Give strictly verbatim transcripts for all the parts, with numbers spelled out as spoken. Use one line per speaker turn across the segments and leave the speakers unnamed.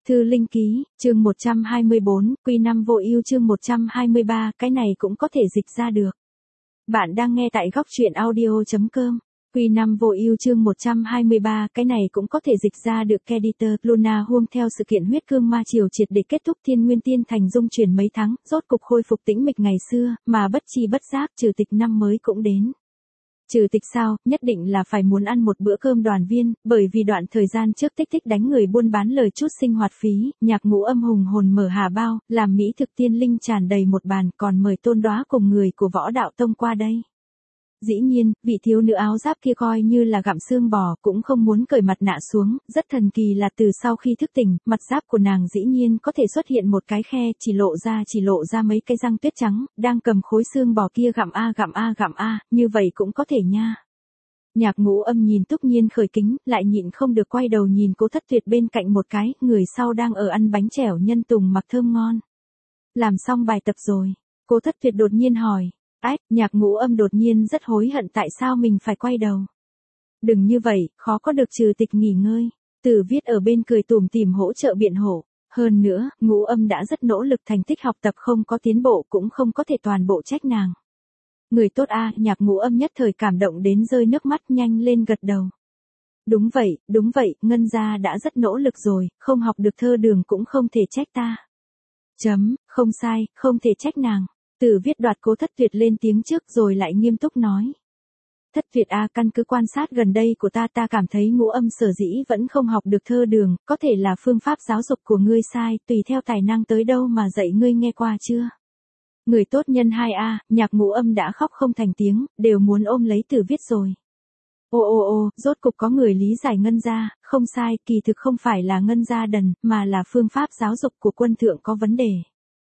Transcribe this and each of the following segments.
Thư Linh Ký, chương một trăm hai mươi bốn, Quy năm vô ưu chương một trăm hai mươi ba, cái này cũng có thể dịch ra được. Bạn đang nghe tại góc truyện audio chấm com. Quy năm vô ưu chương một trăm hai mươi ba, cái này cũng có thể dịch ra được. Editor, Luna Huông theo sự kiện huyết cương ma triều triệt để kết thúc Thiên Nguyên Tiên Thành dung chuyển mấy tháng, rốt cục khôi phục tĩnh mịch ngày xưa, mà bất chi bất giác trừ tịch năm mới cũng đến. Trừ tịch sao, nhất định là phải muốn ăn một bữa cơm đoàn viên, bởi vì đoạn thời gian trước tích tích đánh người buôn bán lời chút sinh hoạt phí, Nhạc Ngũ Âm hùng hồn mở hà bao, làm mỹ thực tiên linh tràn đầy một bàn, còn mời Tôn Đóa cùng người của Võ Đạo Tông qua đây. Dĩ nhiên, vị thiếu nữ áo giáp kia coi như là gặm xương bò, cũng không muốn cởi mặt nạ xuống, rất thần kỳ là từ sau khi thức tỉnh, mặt giáp của nàng dĩ nhiên có thể xuất hiện một cái khe, chỉ lộ ra chỉ lộ ra mấy cái răng tuyết trắng, đang cầm khối xương bò kia gặm a gặm a gặm a, như vậy cũng có thể nha. Nhạc Ngũ Âm nhìn Túc Nhiên khởi kính, lại nhịn không được quay đầu nhìn Cố Thất Tuyệt bên cạnh một cái, người sau đang ở ăn bánh trẻo nhân tùng mặc thơm ngon. Làm xong bài tập rồi, Cố Thất Tuyệt đột nhiên hỏi. Ách, Nhạc Ngũ Âm đột nhiên rất hối hận tại sao mình phải quay đầu. Đừng như vậy, khó có được trừ tịch nghỉ ngơi. Từ Viết ở bên cười tủm tỉm hỗ trợ biện hộ. Hơn nữa, Ngũ Âm đã rất nỗ lực, thành tích học tập không có tiến bộ cũng không có thể toàn bộ trách nàng. Người tốt a, Nhạc Ngũ Âm nhất thời cảm động đến rơi nước mắt, nhanh lên gật đầu. Đúng vậy, đúng vậy, Ngân gia đã rất nỗ lực rồi, không học được thơ đường cũng không thể trách ta. Chấm, không sai, không thể trách nàng. Từ Viết đoạt Cố Thất Tuyệt lên tiếng trước rồi lại nghiêm túc nói. Thất Tuyệt a, căn cứ quan sát gần đây của ta ta cảm thấy Ngũ Âm sở dĩ vẫn không học được thơ đường, có thể là phương pháp giáo dục của ngươi sai, tùy theo tài năng tới đâu mà dạy ngươi nghe qua chưa. Người tốt nhân hai a, Nhạc Ngũ Âm đã khóc không thành tiếng, đều muốn ôm lấy Từ Viết rồi. Ô ô ô, rốt cục có người lý giải Ngân gia, không sai, kỳ thực không phải là Ngân gia đần, mà là phương pháp giáo dục của quân thượng có vấn đề.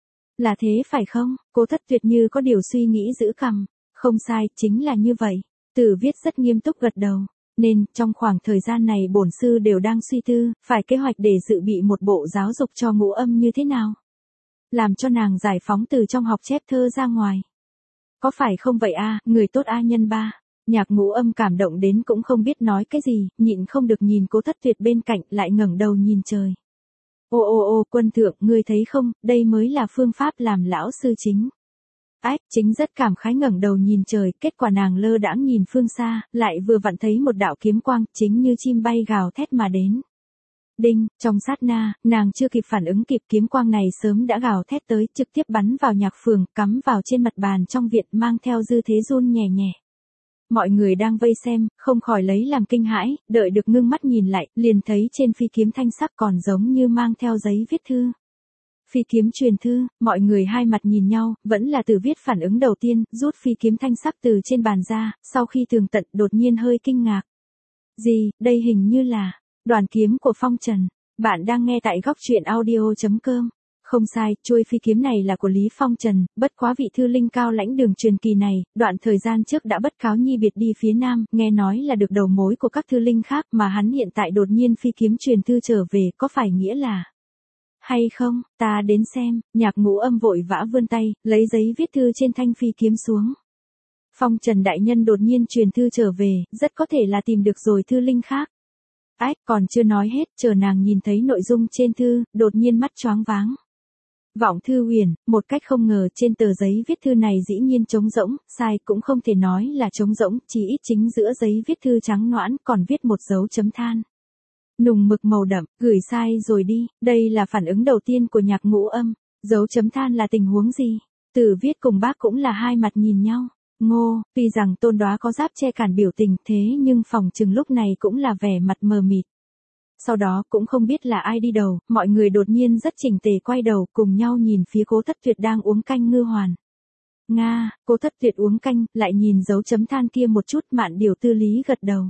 Là thế phải không? Cố Thất Tuyệt như có điều suy nghĩ giữ cằm. Không sai, chính là như vậy. Từ Viết rất nghiêm túc gật đầu. Nên, trong khoảng thời gian này bổn sư đều đang suy tư, phải kế hoạch để dự bị một bộ giáo dục cho Ngũ Âm như thế nào. Làm cho nàng giải phóng từ trong học chép thơ ra ngoài. Có phải không vậy a, người tốt a nhân ba. Nhạc Ngũ Âm cảm động đến cũng không biết nói cái gì, nhịn không được nhìn Cố Thất Tuyệt bên cạnh, lại ngẩng đầu nhìn trời. Ô ô ô, quân thượng, ngươi thấy không, đây mới là phương pháp làm lão sư chính. Ách, chính rất cảm khái ngẩng đầu nhìn trời, kết quả nàng lơ đãng nhìn phương xa, lại vừa vặn thấy một đạo kiếm quang, chính như chim bay gào thét mà đến. Đinh, trong sát na, nàng chưa kịp phản ứng kịp, kiếm quang này sớm đã gào thét tới, trực tiếp bắn vào Nhạc Phường, cắm vào trên mặt bàn trong viện, mang theo dư thế run nhẹ nhẹ. Mọi người đang vây xem, không khỏi lấy làm kinh hãi, đợi được ngưng mắt nhìn lại, liền thấy trên phi kiếm thanh sắc còn giống như mang theo giấy viết thư. Phi kiếm truyền thư, mọi người hai mặt nhìn nhau, vẫn là Từ Viết phản ứng đầu tiên, rút phi kiếm thanh sắc từ trên bàn ra, sau khi tường tận đột nhiên hơi kinh ngạc. Gì, đây hình như là đoàn kiếm của Phong Trần. Bạn đang nghe tại góc truyện audio chấm com. Không sai, chuôi phi kiếm này là của Lý Phong Trần, bất quá vị thư linh cao lãnh đường truyền kỳ này, đoạn thời gian trước đã bất cáo nhi biệt đi phía Nam, nghe nói là được đầu mối của các thư linh khác mà hắn hiện tại đột nhiên phi kiếm truyền thư trở về, có phải nghĩa là... Hay không, ta đến xem. Nhạc Ngũ Âm vội vã vươn tay, lấy giấy viết thư trên thanh phi kiếm xuống. Phong Trần đại nhân đột nhiên truyền thư trở về, rất có thể là tìm được rồi thư linh khác. Ách, còn chưa nói hết, chờ nàng nhìn thấy nội dung trên thư, đột nhiên mắt choáng váng. Vọng thư huyền, một cách không ngờ trên tờ giấy viết thư này dĩ nhiên trống rỗng, sai cũng không thể nói là trống rỗng, chỉ ít chính giữa giấy viết thư trắng noãn còn viết một dấu chấm than. Nùng mực màu đậm, gửi sai rồi đi, đây là phản ứng đầu tiên của Nhạc Ngũ Âm, dấu chấm than là tình huống gì? Từ Viết cùng bác cũng là hai mặt nhìn nhau, ngô, tuy rằng Tôn Đóa có giáp che cản biểu tình thế nhưng phòng chừng lúc này cũng là vẻ mặt mờ mịt. Sau đó cũng không biết là ai đi đầu, mọi người đột nhiên rất chỉnh tề quay đầu cùng nhau nhìn phía Cố Thất Tuyệt đang uống canh ngư hoàn. Nga, Cố Thất Tuyệt uống canh, lại nhìn dấu chấm than kia một chút, Mạn Điều Tư lý gật đầu.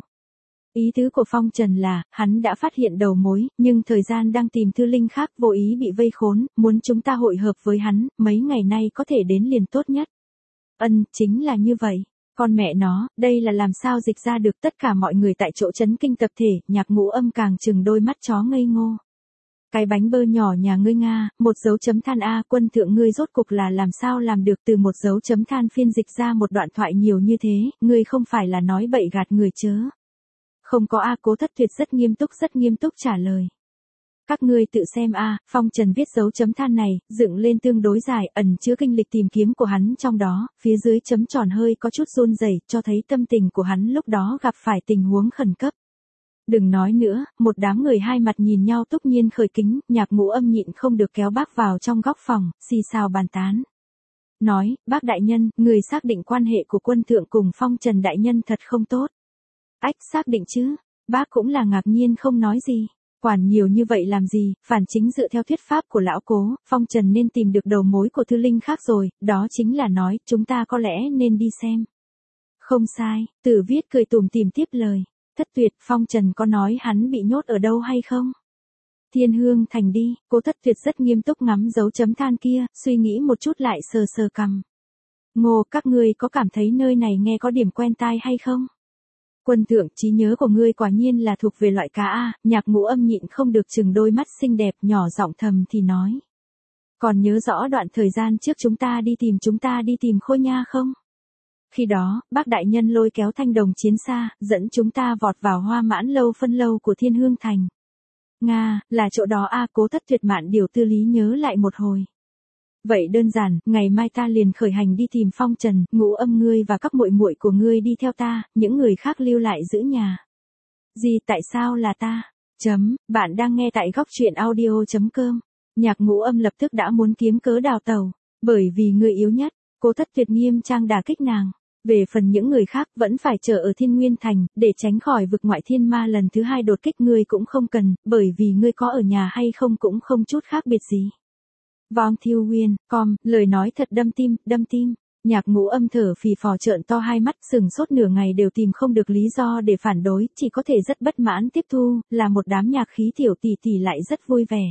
Ý tứ của Phong Trần là, hắn đã phát hiện đầu mối, nhưng thời gian đang tìm thư linh khác vô ý bị vây khốn, muốn chúng ta hội hợp với hắn, mấy ngày nay có thể đến liền tốt nhất. Ân, chính là như vậy. Con mẹ nó, đây là làm sao dịch ra được, tất cả mọi người tại chỗ chấn kinh tập thể, Nhạc Ngũ Âm càng chừng đôi mắt chó ngây ngô. Cái bánh bơ nhỏ nhà ngươi Nga, một dấu chấm than a, quân thượng ngươi rốt cục là làm sao làm được từ một dấu chấm than phiên dịch ra một đoạn thoại nhiều như thế, ngươi không phải là nói bậy gạt người chớ. Không có a, Cố Thất Tuyệt rất nghiêm túc rất nghiêm túc trả lời. Các ngươi tự xem a, Phong Trần viết dấu chấm than này, dựng lên tương đối dài, ẩn chứa kinh lịch tìm kiếm của hắn trong đó, phía dưới chấm tròn hơi có chút run rẩy, cho thấy tâm tình của hắn lúc đó gặp phải tình huống khẩn cấp. Đừng nói nữa, một đám người hai mặt nhìn nhau túc nhiên khởi kính, Nhạc Ngũ Âm nhịn không được kéo bác vào trong góc phòng, xì xào bàn tán. Nói, bác đại nhân, người xác định quan hệ của quân thượng cùng Phong Trần đại nhân thật không tốt. Ách, xác định chứ, bác cũng là ngạc nhiên không nói gì. Quản nhiều như vậy làm gì, phản chính dựa theo thuyết pháp của lão Cố, Phong Trần nên tìm được đầu mối của thư linh khác rồi, đó chính là nói, chúng ta có lẽ nên đi xem. Không sai, Tử Viết cười tủm tỉm tiếp lời. Thất Tuyệt, Phong Trần có nói hắn bị nhốt ở đâu hay không? Thiên Hương Thành đi, Cố Thất Tuyệt rất nghiêm túc ngắm dấu chấm than kia, suy nghĩ một chút lại sờ sờ cằm. Ngô, các ngươi có cảm thấy nơi này nghe có điểm quen tai hay không? Quân thượng, trí nhớ của ngươi quả nhiên là thuộc về loại cá A, Nhạc Ngũ Âm nhịn không được chừng đôi mắt xinh đẹp nhỏ giọng thầm thì nói. Còn nhớ rõ đoạn thời gian trước chúng ta đi tìm chúng ta đi tìm Khôi Nha không? Khi đó, bác đại nhân lôi kéo thanh đồng chiến xa, dẫn chúng ta vọt vào Hoa Mãn lâu phân lâu của Thiên Hương Thành. Nga, là chỗ đó a, Cố Thất Tuyệt mạn điều tư lý nhớ lại một hồi. Vậy đơn giản, ngày mai ta liền khởi hành đi tìm Phong Trần, Ngũ Âm ngươi và các muội muội của ngươi đi theo ta, những người khác lưu lại giữ nhà. Gì, tại sao là ta? Chấm, bạn đang nghe tại góc truyện audio chấm com. Nhạc Ngũ Âm lập tức đã muốn kiếm cớ đào tàu, bởi vì ngươi yếu nhất. Cố Thất Tuyệt nghiêm trang đả kích nàng. Về phần những người khác vẫn phải chờ ở Thiên Nguyên Thành, để tránh khỏi vực ngoại thiên ma lần thứ hai đột kích ngươi cũng không cần, bởi vì ngươi có ở nhà hay không cũng không chút khác biệt gì. Vong Thiêu Nguyên, com, lời nói thật đâm tim, đâm tim. Nhạc Ngũ Âm thở phì phò trợn to hai mắt, sừng sốt nửa ngày đều tìm không được lý do để phản đối, chỉ có thể rất bất mãn tiếp thu, là một đám nhạc khí tiểu tỷ tỷ lại rất vui vẻ.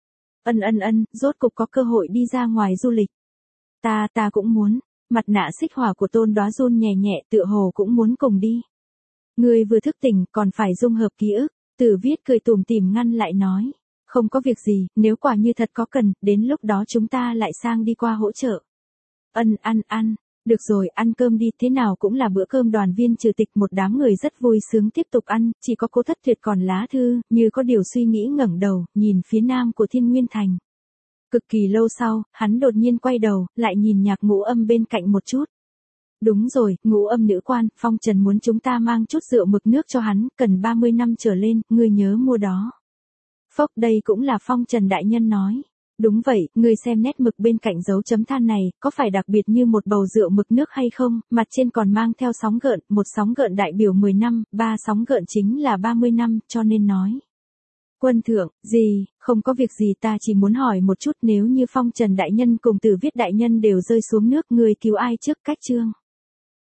Ân ân ân, rốt cục có cơ hội đi ra ngoài du lịch. Ta, ta cũng muốn. Mặt nạ xích hỏa của Tôn Đoá run nhẹ nhẹ, tựa hồ cũng muốn cùng đi. Ngươi vừa thức tỉnh, còn phải dung hợp ký ức. Tử Viết cười tủm tỉm ngăn lại nói. Không có việc gì, nếu quả như thật có cần, đến lúc đó chúng ta lại sang đi qua hỗ trợ. Ân, ăn, ăn. Được rồi, ăn cơm đi, thế nào cũng là bữa cơm đoàn viên trừ tịch, một đám người rất vui sướng tiếp tục ăn, chỉ có Cố Thất Tuyệt còn lá thư, như có điều suy nghĩ ngẩng đầu, nhìn phía nam của Thiên Nguyên Thành. Cực kỳ lâu sau, hắn đột nhiên quay đầu, lại nhìn Nhạc Ngũ Âm bên cạnh một chút. Đúng rồi, Ngũ Âm nữ quan, Phong Trần muốn chúng ta mang chút rượu mực nước cho hắn, cần ba mươi năm trở lên, ngươi nhớ mua đó. Phốc, đây cũng là Phong Trần đại nhân nói. Đúng vậy, ngươi xem nét mực bên cạnh dấu chấm than này, có phải đặc biệt như một bầu rượu mực nước hay không, mặt trên còn mang theo sóng gợn, một sóng gợn đại biểu mười năm, ba sóng gợn chính là ba mươi năm, cho nên nói. Quân thượng, gì, không có việc gì, ta chỉ muốn hỏi một chút, nếu như Phong Trần đại nhân cùng Tử Viết đại nhân đều rơi xuống nước, người cứu ai trước? Cách chương.